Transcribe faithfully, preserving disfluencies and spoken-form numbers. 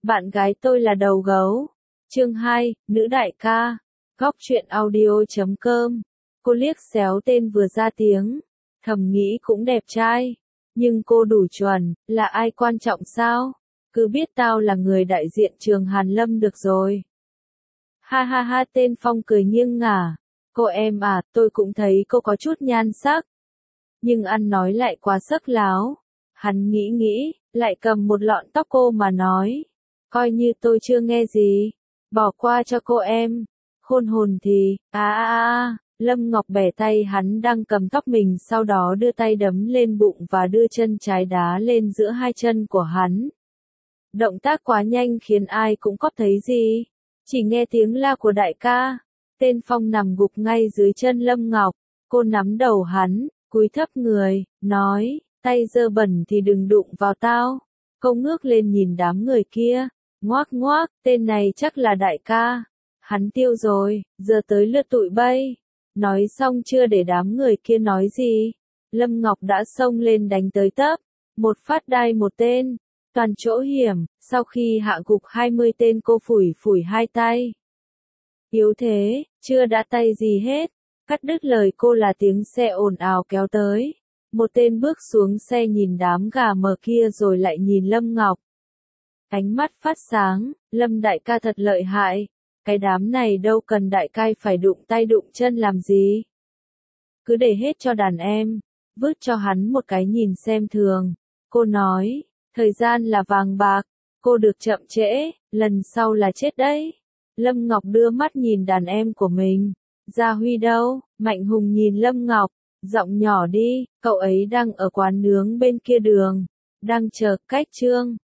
Bạn gái tôi là đầu gấu. Chương hai, nữ đại ca. Góc truyện audio chấm com. Cô liếc xéo tên vừa ra tiếng. Thầm nghĩ cũng đẹp trai. Nhưng cô đủ chuẩn, là ai quan trọng sao? Cứ biết tao là người đại diện trường Hàn Lâm được rồi. Ha ha ha, tên Phong cười nghiêng ngả. Cô em à, tôi cũng thấy cô có chút nhan sắc. Nhưng ăn nói lại quá sắc láo. Hắn nghĩ nghĩ, lại cầm một lọn tóc cô mà nói. Coi như tôi chưa nghe gì. Bỏ qua cho cô em. Khôn hồn thì, à à à, Lâm Ngọc bẻ tay hắn đang cầm tóc mình, sau đó đưa tay đấm lên bụng và đưa chân trái đá lên giữa hai chân của hắn. Động tác quá nhanh khiến ai cũng có thấy gì. Chỉ nghe tiếng la của đại ca. Tên Phong nằm gục ngay dưới chân Lâm Ngọc. Cô nắm đầu hắn, cúi thấp người, nói, tay dơ bẩn thì đừng đụng vào tao. Cô ngước lên nhìn đám người kia. Ngoác ngoác, tên này chắc là đại ca. Hắn tiêu rồi, giờ tới lượt tụi bay. Nói xong chưa để đám người kia nói gì. Lâm Ngọc đã xông lên đánh tới tấp. Một phát đai một tên. Toàn chỗ hiểm, sau khi hạ gục hai mươi tên cô phủi phủi hai tay. Yếu thế, chưa đã tay gì hết. Cắt đứt lời cô là tiếng xe ồn ào kéo tới. Một tên bước xuống xe nhìn đám gà mờ kia rồi lại nhìn Lâm Ngọc. Ánh mắt phát sáng, Lâm đại ca thật lợi hại. Cái đám này đâu cần đại ca phải đụng tay đụng chân làm gì. Cứ để hết cho đàn em. Vứt cho hắn một cái nhìn xem thường. Cô nói, thời gian là vàng bạc. Cô được chậm trễ, lần sau là chết đấy. Lâm Ngọc đưa mắt nhìn đàn em của mình. Gia Huy đâu? Mạnh Hùng nhìn Lâm Ngọc. Giọng nhỏ đi, cậu ấy đang ở quán nướng bên kia đường. Đang chờ cách Trương.